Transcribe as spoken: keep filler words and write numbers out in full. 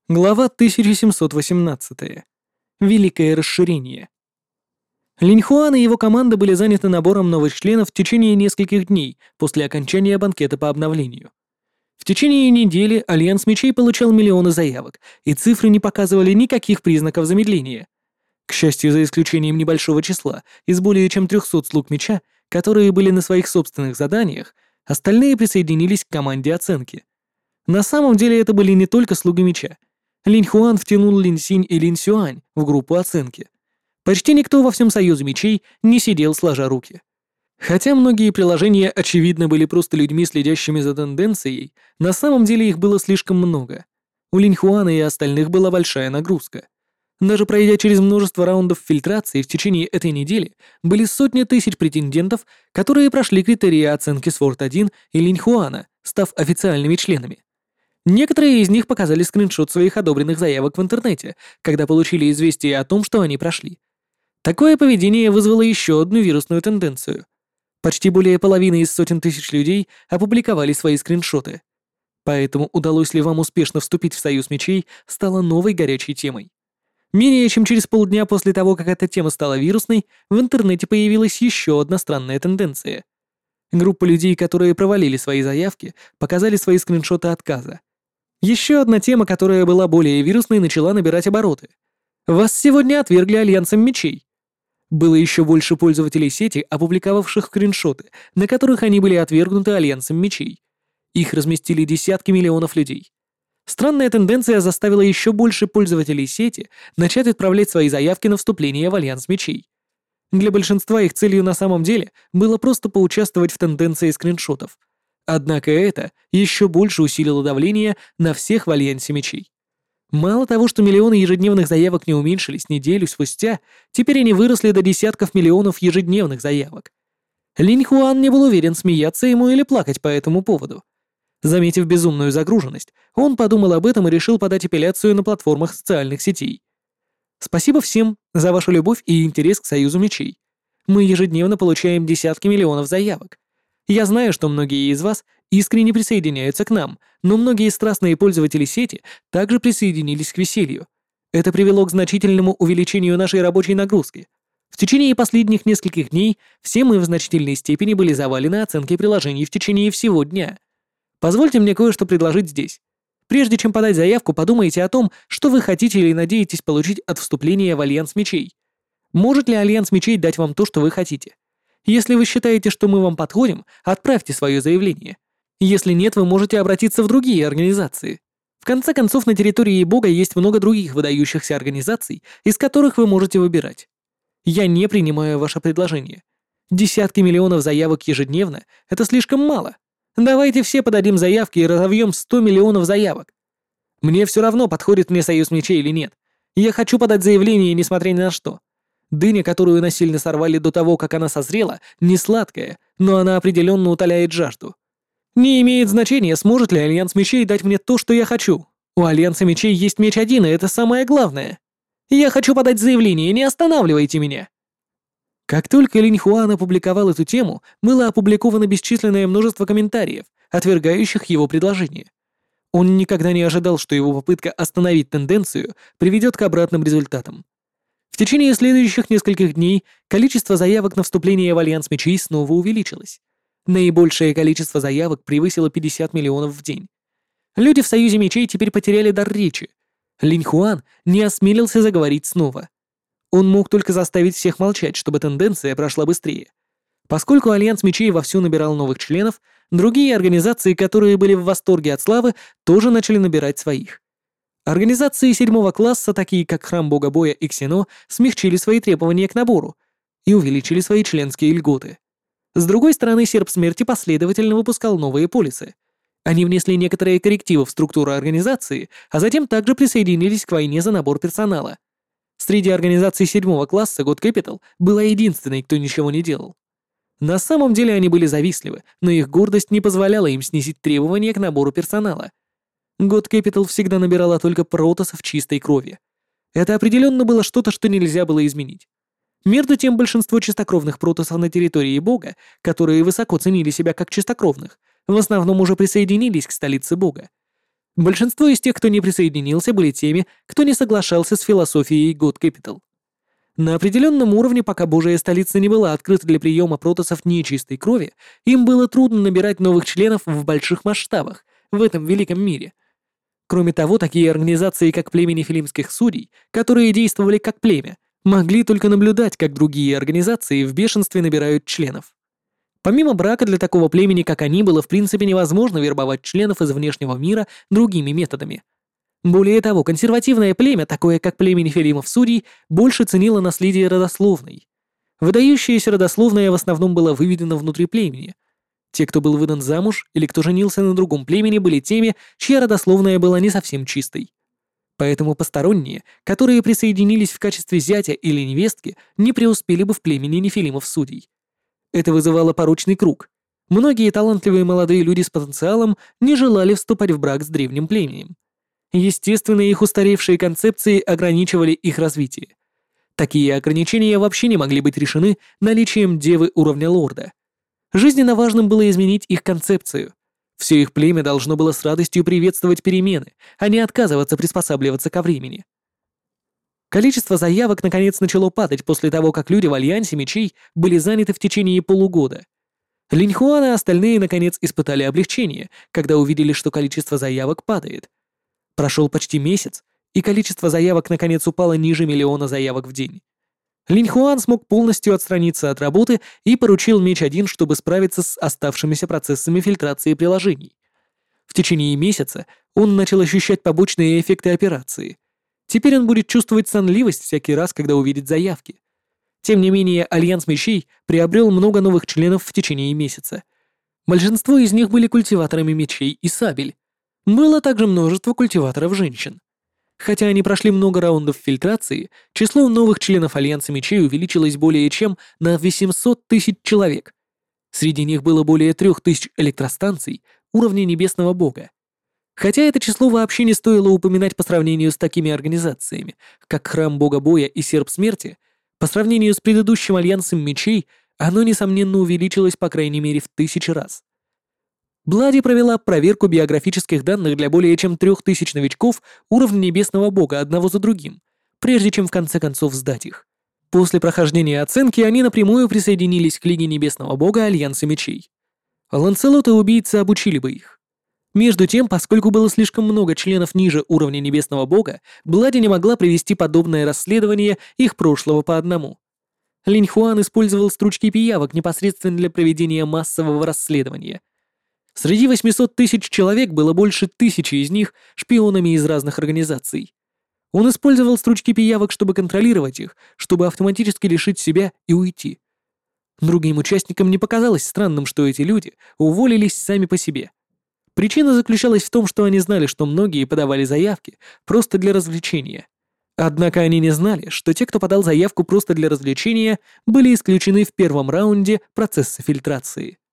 Глава тысяча семьсот восемнадцать. Великое расширение. Линьхуан и его команда были заняты набором новых членов в течение нескольких дней после окончания банкета по обновлению. В течение недели Альянс Мечей получал миллионы заявок, и цифры не показывали никаких признаков замедления. К счастью, за исключением небольшого числа из более чем трехсот слуг меча, которые были на своих собственных заданиях, остальные присоединились к команде оценки. На самом деле это были не только слуги меча. Линьхуан втянул Линьсинь и Линьсюань в группу оценки. Почти никто во всем Союзе мечей не сидел сложа руки. Хотя многие приложения, очевидно, были просто людьми, следящими за тенденцией, на самом деле их было слишком много. У Линьхуана и остальных была большая нагрузка. Даже пройдя через множество раундов фильтрации в течение этой недели, были сотни тысяч претендентов, которые прошли критерии оценки Сворд один и Линьхуана, став официальными членами. Некоторые из них показали скриншот своих одобренных заявок в интернете, когда получили известие о том, что они прошли. Такое поведение вызвало еще одну вирусную тенденцию. Почти более половины из сотен тысяч людей опубликовали свои скриншоты. Поэтому удалось ли вам успешно вступить в Союз Мечей стало новой горячей темой. Менее чем через полдня после того, как эта тема стала вирусной, в интернете появилась еще одна странная тенденция. Группа людей, которые провалили свои заявки, показали свои скриншоты отказа. Еще одна тема, которая была более вирусной, начала набирать обороты. Вас сегодня отвергли Альянсом Мечей. Было еще больше пользователей сети, опубликовавших скриншоты, на которых они были отвергнуты Альянсом Мечей. Их разместили десятки миллионов людей. Странная тенденция заставила еще больше пользователей сети начать отправлять свои заявки на вступление в Альянс Мечей. Для большинства их целью на самом деле было просто поучаствовать в тенденции скриншотов. Однако это еще больше усилило давление на всех в Альянсе Мечей. Мало того, что миллионы ежедневных заявок не уменьшились неделю спустя, теперь они выросли до десятков миллионов ежедневных заявок. Линьхуан не был уверен, смеяться ему или плакать по этому поводу. Заметив безумную загруженность, он подумал об этом и решил подать апелляцию на платформах социальных сетей. Спасибо всем за вашу любовь и интерес к Союзу Мечей. Мы ежедневно получаем десятки миллионов заявок. Я знаю, что многие из вас искренне присоединяются к нам, но многие страстные пользователи сети также присоединились к веселью. Это привело к значительному увеличению нашей рабочей нагрузки. В течение последних нескольких дней все мы в значительной степени были завалены оценкой приложений в течение всего дня. Позвольте мне кое-что предложить здесь. Прежде чем подать заявку, подумайте о том, что вы хотите или надеетесь получить от вступления в Альянс Мечей. Может ли Альянс Мечей дать вам то, что вы хотите? Если вы считаете, что мы вам подходим, отправьте свое заявление. Если нет, вы можете обратиться в другие организации. В конце концов, на территории Бога есть много других выдающихся организаций, из которых вы можете выбирать. Я не принимаю ваше предложение. Десятки миллионов заявок ежедневно — это слишком мало. Давайте все подадим заявки и разовьем сто миллионов заявок. Мне все равно, подходит мне Союз Мечей или нет. Я хочу подать заявление, несмотря ни на что. Дыня, которую насильно сорвали до того, как она созрела, не сладкая, но она определенно утоляет жажду. Не имеет значения, сможет ли Альянс Мечей дать мне то, что я хочу. У Альянса Мечей есть меч один, и это самое главное. Я хочу подать заявление, не останавливайте меня. Как только Линьхуан опубликовал эту тему, было опубликовано бесчисленное множество комментариев, отвергающих его предложение. Он никогда не ожидал, что его попытка остановить тенденцию приведет к обратным результатам. В течение следующих нескольких дней количество заявок на вступление в Альянс Мечей снова увеличилось. Наибольшее количество заявок превысило пятьдесят миллионов в день. Люди в Союзе Мечей теперь потеряли дар речи. Линьхуан не осмелился заговорить снова. Он мог только заставить всех молчать, чтобы тенденция прошла быстрее. Поскольку Альянс Мечей вовсю набирал новых членов, другие организации, которые были в восторге от славы, тоже начали набирать своих. Организации седьмого класса, такие как Храм Бога Боя и Ксено, смягчили свои требования к набору и увеличили свои членские льготы. С другой стороны, Серп Смерти последовательно выпускал новые полисы. Они внесли некоторые коррективы в структуру организации, а затем также присоединились к войне за набор персонала. Среди организаций седьмого класса God Capital была единственной, кто ничего не делал. На самом деле они были завистливы, но их гордость не позволяла им снизить требования к набору персонала. God Capital всегда набирала только протоссов чистой крови. Это определенно было что-то, что нельзя было изменить. Между тем, большинство чистокровных протоссов на территории Бога, которые высоко ценили себя как чистокровных, в основном уже присоединились к столице Бога. Большинство из тех, кто не присоединился, были теми, кто не соглашался с философией God Capital. На определенном уровне, пока Божья столица не была открыта для приема протоссов нечистой крови, им было трудно набирать новых членов в больших масштабах в этом великом мире. Кроме того, такие организации, как племя нефилимских судей, которые действовали как племя, могли только наблюдать, как другие организации в бешенстве набирают членов. Помимо брака для такого племени, как они, было в принципе невозможно вербовать членов из внешнего мира другими методами. Более того, консервативное племя, такое как племя нефилимов-судей, больше ценило наследие родословной. Выдающаяся родословная в основном была выведена внутри племени. Те, кто был выдан замуж или кто женился на другом племени, были теми, чья родословная была не совсем чистой. Поэтому посторонние, которые присоединились в качестве зятя или невестки, не преуспели бы в племени нефилимов-судей. Это вызывало порочный круг. Многие талантливые молодые люди с потенциалом не желали вступать в брак с древним племенем. Естественно, их устаревшие концепции ограничивали их развитие. Такие ограничения вообще не могли быть решены наличием девы уровня лорда. Жизненно важным было изменить их концепцию. Все их племя должно было с радостью приветствовать перемены, а не отказываться приспосабливаться ко времени. Количество заявок наконец начало падать после того, как люди в Альянсе Мечей были заняты в течение полугода. Линьхуан и остальные наконец испытали облегчение, когда увидели, что количество заявок падает. Прошел почти месяц, и количество заявок наконец упало ниже миллиона заявок в день. Линьхуан смог полностью отстраниться от работы и поручил Меч один, чтобы справиться с оставшимися процессами фильтрации приложений. В течение месяца он начал ощущать побочные эффекты операции. Теперь он будет чувствовать сонливость всякий раз, когда увидит заявки. Тем не менее, Альянс Мечей приобрел много новых членов в течение месяца. Большинство из них были культиваторами мечей и сабель. Было также множество культиваторов женщин. Хотя они прошли много раундов фильтрации, число новых членов Альянса Мечей увеличилось более чем на восемьсот тысяч человек. Среди них было более трех тысяч электростанций уровня Небесного Бога. Хотя это число вообще не стоило упоминать по сравнению с такими организациями, как Храм Бога Боя и Серп Смерти, по сравнению с предыдущим Альянсом Мечей, оно, несомненно, увеличилось по крайней мере в тысячи раз. Блади провела проверку биографических данных для более чем трех тысяч новичков уровня Небесного Бога одного за другим, прежде чем в конце концов сдать их. После прохождения оценки они напрямую присоединились к Лиге Небесного Бога Альянса Мечей. Ланселот и убийцы обучили бы их. Между тем, поскольку было слишком много членов ниже уровня Небесного Бога, Блади не могла провести подобное расследование их прошлого по одному. Линьхуан использовал стручки пиявок непосредственно для проведения массового расследования. Среди восьмисот тысяч человек было больше тысячи из них шпионами из разных организаций. Он использовал стручки пиявок, чтобы контролировать их, чтобы автоматически лишить себя и уйти. Другим участникам не показалось странным, что эти люди уволились сами по себе. Причина заключалась в том, что они знали, что многие подавали заявки просто для развлечения. Однако они не знали, что те, кто подал заявку просто для развлечения, были исключены в первом раунде процесса фильтрации.